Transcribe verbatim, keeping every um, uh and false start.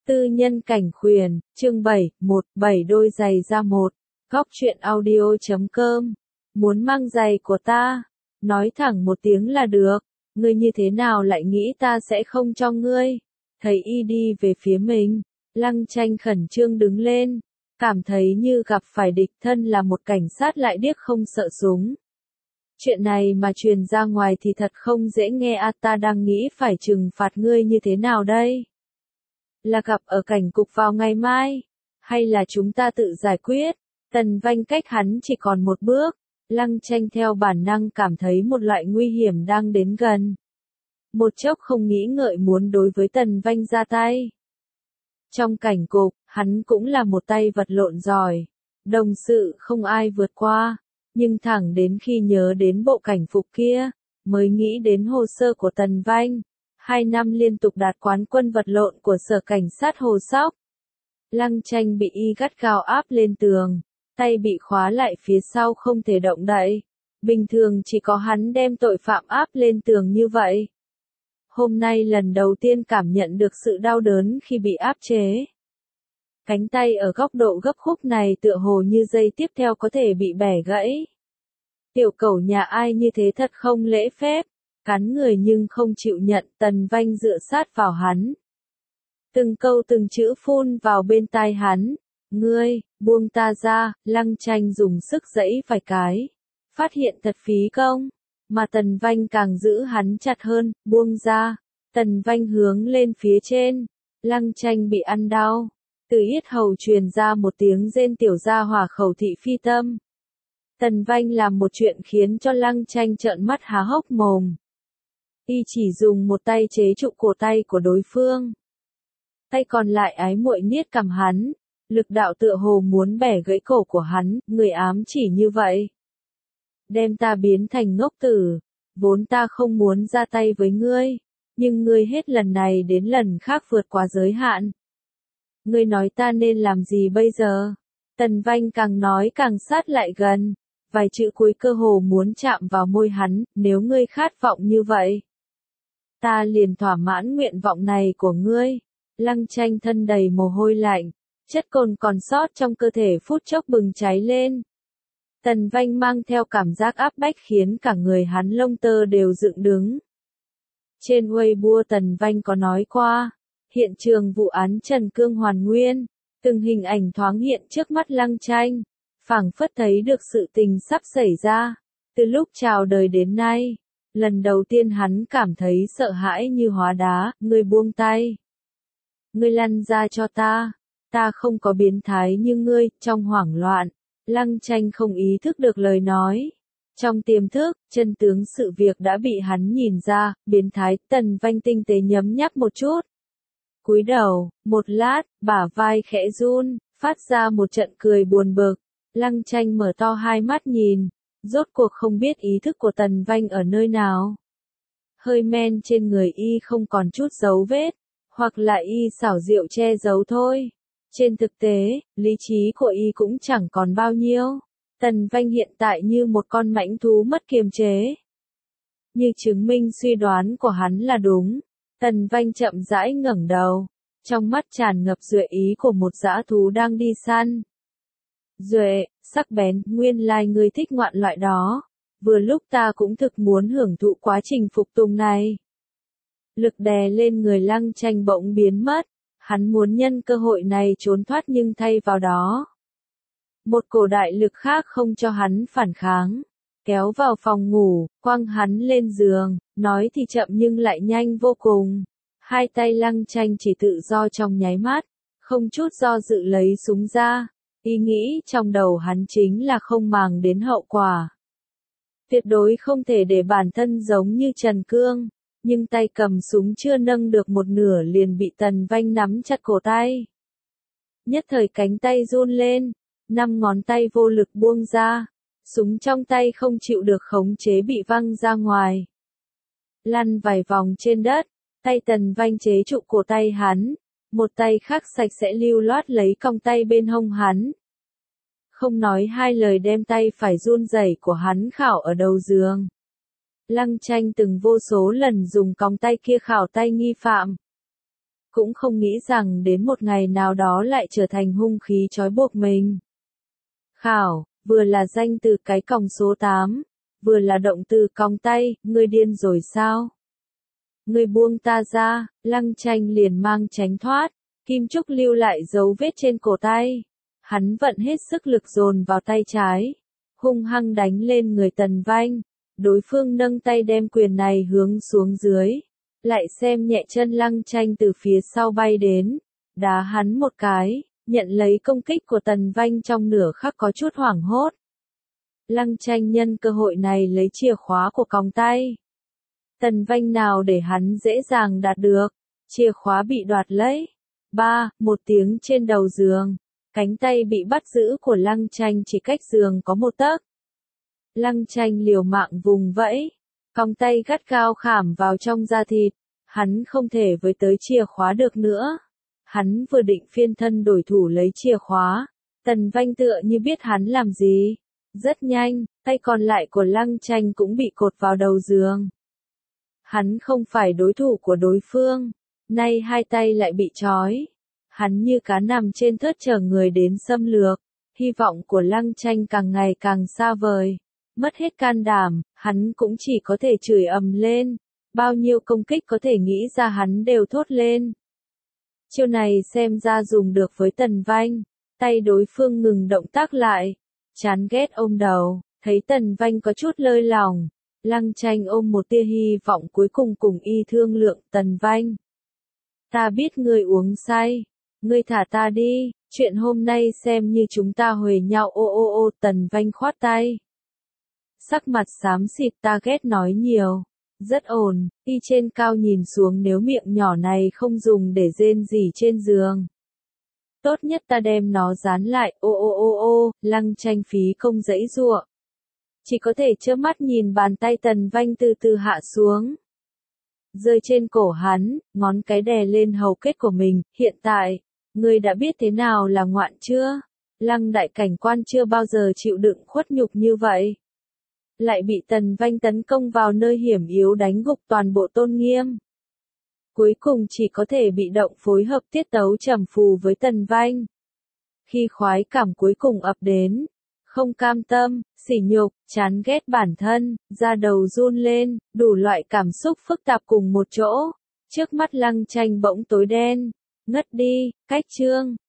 Tư nhân cảnh khuyển, chương bảy, một, bảy đôi giày ra một. Góc truyện audio chấm com. Muốn mang giày của ta? Nói thẳng một tiếng là được. Ngươi như thế nào lại nghĩ ta sẽ không cho ngươi? Thấy y đi về phía mình. Lăng Tranh khẩn trương đứng lên. Cảm thấy như gặp phải địch, thân là một cảnh sát lại điếc không sợ súng. Chuyện này mà truyền ra ngoài thì thật không dễ nghe à, ta đang nghĩ phải trừng phạt ngươi như thế nào đây? Là gặp ở cảnh cục vào ngày mai? Hay là chúng ta tự giải quyết? Tần Vanh cách hắn chỉ còn một bước. Lăng Tranh theo bản năng cảm thấy một loại nguy hiểm đang đến gần. Một chốc không nghĩ ngợi muốn đối với Tần Vanh ra tay. Trong cảnh cục, hắn cũng là một tay vật lộn giỏi. Đồng sự không ai vượt qua. Nhưng thẳng đến khi nhớ đến bộ cảnh phục kia, mới nghĩ đến hồ sơ của Tần Vanh. Hai năm liên tục đạt quán quân vật lộn của sở cảnh sát Hồ Sóc. Lăng Tranh bị y gắt gao áp lên tường, tay bị khóa lại phía sau không thể động đậy. Bình thường chỉ có hắn đem tội phạm áp lên tường như vậy. Hôm nay lần đầu tiên cảm nhận được sự đau đớn khi bị áp chế. Cánh tay ở góc độ gấp khúc này tựa hồ như dây tiếp theo có thể bị bẻ gãy. Tiểu cẩu nhà ai như thế thật không lễ phép. Cắn người nhưng không chịu nhận, Tần Vanh dựa sát vào hắn. Từng câu từng chữ phun vào bên tai hắn. Ngươi, buông ta ra, Lăng Tranh dùng sức giãy vài cái. Phát hiện thật phí công. Mà Tần Vanh càng giữ hắn chặt hơn, buông ra. Tần Vanh hướng lên phía trên. Lăng Tranh bị ăn đau. Từ yết hầu truyền ra một tiếng rên tiểu gia hỏa khẩu thị phi tâm. Tần Vanh làm một chuyện khiến cho Lăng Tranh trợn mắt há hốc mồm. Y chỉ dùng một tay chế trụ cổ tay của đối phương. Tay còn lại ái muội niết cằm hắn. Lực đạo tựa hồ muốn bẻ gãy cổ của hắn, người ám chỉ như vậy. Đem ta biến thành ngốc tử. Vốn ta không muốn ra tay với ngươi. Nhưng ngươi hết lần này đến lần khác vượt quá giới hạn. Ngươi nói ta nên làm gì bây giờ? Tần Vanh càng nói càng sát lại gần. Vài chữ cuối cơ hồ muốn chạm vào môi hắn, nếu ngươi khát vọng như vậy. Ta liền thỏa mãn nguyện vọng này của ngươi. Lăng Tranh thân đầy mồ hôi lạnh. Chất cồn còn sót trong cơ thể phút chốc bừng cháy lên. Tần Vanh mang theo cảm giác áp bách khiến cả người hắn lông tơ đều dựng đứng. Trên Weibo Tần Vanh có nói qua. Hiện trường vụ án Trần Cương hoàn nguyên. Từng hình ảnh thoáng hiện trước mắt Lăng Tranh. Phảng phất thấy được sự tình sắp xảy ra. Từ lúc chào đời đến nay. Lần đầu tiên hắn cảm thấy sợ hãi như hóa đá, ngươi buông tay. Ngươi lăn ra cho ta. Ta không có biến thái như ngươi, trong hoảng loạn. Lăng Tranh không ý thức được lời nói. Trong tiềm thức, chân tướng sự việc đã bị hắn nhìn ra, biến thái, Tần Vanh tinh tế nhấm nháp một chút. Cúi đầu, một lát, bả vai khẽ run, phát ra một trận cười buồn bực. Lăng Tranh mở to hai mắt nhìn. Rốt cuộc không biết ý thức của Tần Vanh ở nơi nào. Hơi men trên người y không còn chút dấu vết, hoặc là y xảo diệu che giấu thôi. Trên thực tế, lý trí của y cũng chẳng còn bao nhiêu. Tần Vanh hiện tại như một con mãnh thú mất kiềm chế. Như chứng minh suy đoán của hắn là đúng. Tần Vanh chậm rãi ngẩng đầu. Trong mắt tràn ngập duệ ý của một dã thú đang đi săn. Duệ, sắc bén, nguyên lai ngươi thích ngoạn loại đó. Vừa lúc ta cũng thực muốn hưởng thụ quá trình phục tùng này. Lực đè lên người Lăng Tranh bỗng biến mất. Hắn muốn nhân cơ hội này trốn thoát nhưng thay vào đó. Một cổ đại lực khác không cho hắn phản kháng. Kéo vào phòng ngủ, quăng hắn lên giường, nói thì chậm nhưng lại nhanh vô cùng. Hai tay Lăng Tranh chỉ tự do trong nháy mắt, không chút do dự lấy súng ra. Ý nghĩ trong đầu hắn chính là không màng đến hậu quả. Tuyệt đối không thể để bản thân giống như Trần Cương, nhưng tay cầm súng chưa nâng được một nửa liền bị Tần Vanh nắm chặt cổ tay. Nhất thời cánh tay run lên, năm ngón tay vô lực buông ra, súng trong tay không chịu được khống chế bị văng ra ngoài. Lăn vài vòng trên đất, tay Tần Vanh chế trụ cổ tay hắn. Một tay khác sạch sẽ lưu loát lấy cong tay bên hông hắn. Không nói hai lời đem tay phải run rẩy của hắn khảo ở đầu giường. Lăng Tranh từng vô số lần dùng cong tay kia khảo tay nghi phạm. cũng không nghĩ rằng đến một ngày nào đó lại trở thành hung khí trói buộc mình. Khảo, vừa là danh từ cái còng số tám, vừa là động từ còng tay, ngươi điên rồi sao? Ngươi buông ta ra, Lăng Tranh liền mang tránh thoát, kim trúc lưu lại dấu vết trên cổ tay. Hắn vận hết sức lực dồn vào tay trái, hung hăng đánh lên người Tần Vanh. Đối phương nâng tay đem quyền này hướng xuống dưới, lại xem nhẹ chân Lăng Tranh từ phía sau bay đến, đá hắn một cái, nhận lấy công kích của Tần Vanh trong nửa khắc có chút hoảng hốt. Lăng Tranh nhân cơ hội này lấy chìa khóa của còng tay. Tần Vanh nào để hắn dễ dàng đạt được, chìa khóa bị đoạt lấy. Ba, một tiếng trên đầu giường, cánh tay bị bắt giữ của Lăng Tranh chỉ cách giường có một tấc. Lăng Tranh liều mạng vùng vẫy, còng tay gắt gao khảm vào trong da thịt, hắn không thể với tới chìa khóa được nữa. Hắn vừa định phiên thân đổi thủ lấy chìa khóa, Tần Vanh tựa như biết hắn làm gì. Rất nhanh, tay còn lại của Lăng Tranh cũng bị cột vào đầu giường. Hắn không phải đối thủ của đối phương, nay hai tay lại bị trói. Hắn như cá nằm trên thớt chờ người đến xâm lược, hy vọng của Lăng Tranh càng ngày càng xa vời. Mất hết can đảm, hắn cũng chỉ có thể chửi ầm lên, bao nhiêu công kích có thể nghĩ ra hắn đều thốt lên. Chiêu này xem ra dùng được với Tần Vanh, tay đối phương ngừng động tác lại, chán ghét ôm đầu, thấy Tần Vanh có chút lơi lỏng, Lăng Tranh ôm một tia hy vọng cuối cùng cùng y thương lượng Tần Vanh. Ta biết ngươi uống say, ngươi thả ta đi, chuyện hôm nay xem như chúng ta huề nhau ô ô ô Tần Vanh khoát tay. Sắc mặt xám xịt ta ghét nói nhiều, rất ổn, y trên cao nhìn xuống nếu miệng nhỏ này không dùng để rên rỉ trên giường. Tốt nhất ta đem nó dán lại, ô ô ô ô, Lăng Tranh phí công dãy giụa. Chỉ có thể trơ mắt nhìn bàn tay Tần Vanh từ từ hạ xuống. Rơi trên cổ hắn, ngón cái đè lên hầu kết của mình, hiện tại, ngươi đã biết thế nào là ngoạn chưa? Lăng đại cảnh quan chưa bao giờ chịu đựng khuất nhục như vậy. Lại bị Tần Vanh tấn công vào nơi hiểm yếu đánh gục toàn bộ tôn nghiêm. Cuối cùng chỉ có thể bị động phối hợp tiết tấu trầm phù với Tần Vanh. Khi khoái cảm cuối cùng ập đến, không cam tâm, sỉ nhục, chán ghét bản thân, da đầu run lên, đủ loại cảm xúc phức tạp cùng một chỗ. Trước mắt Lăng Tranh bỗng tối đen, ngất đi, cách chương.